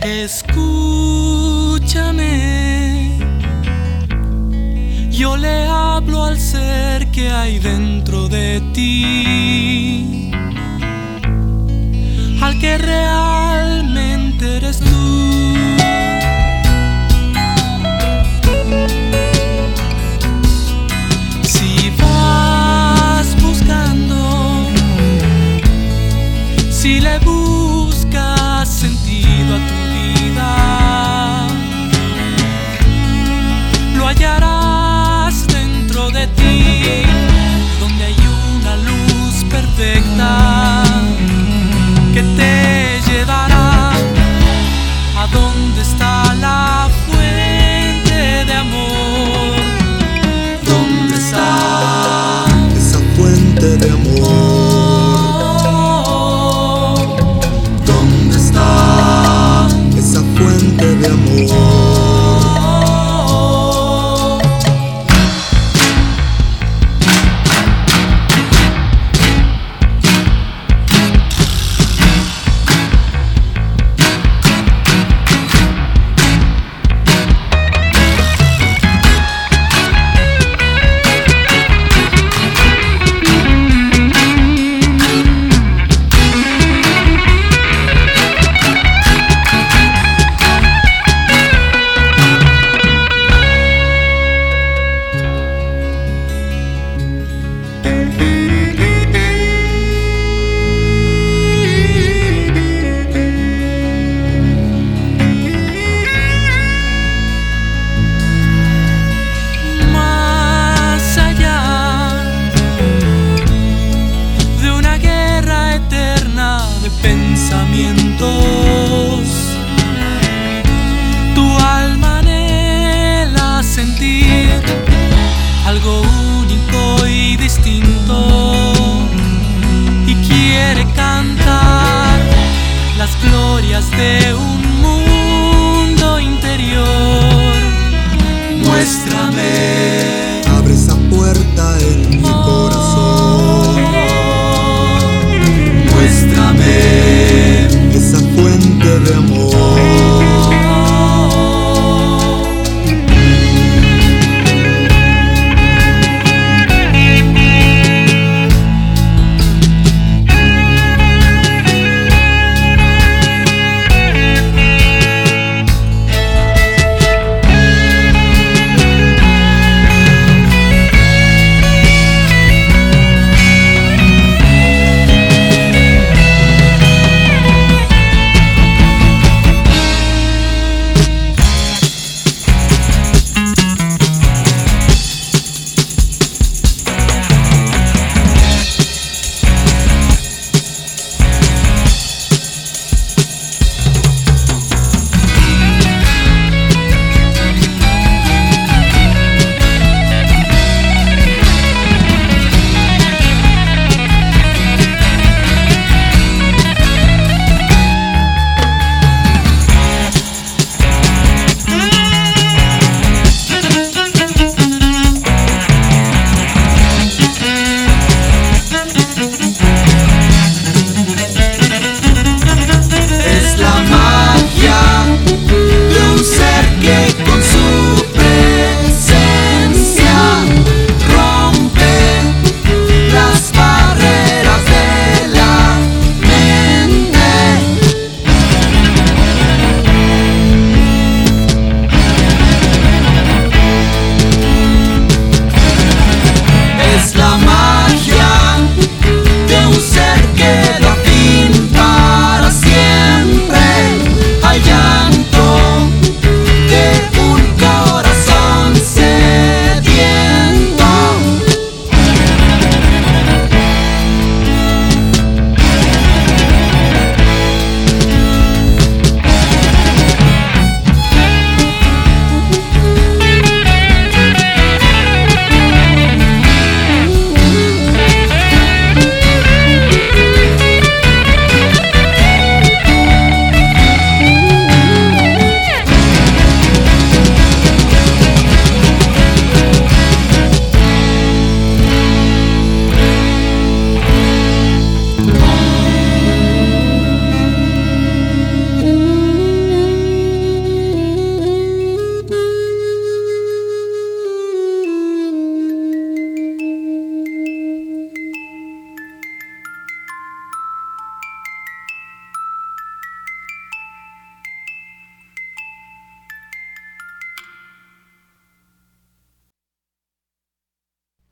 Escúchame, yo le hablo al ser que hay dentro de ti, al que realmente eres tú. Si vas buscando, si le buscas sentido a tu vida, lo hallarás dentro de ti, donde hay una luz perfecta que te llevará a donde está la fuente de amor. ¿Dónde está esa fuente de amor? ¿Dónde está Esa fuente de amor. Pensamientos, tu alma anhela sentir algo único y distinto, y quiere cantar las glorias de un mundo interior. Muéstrame, abre esa puerta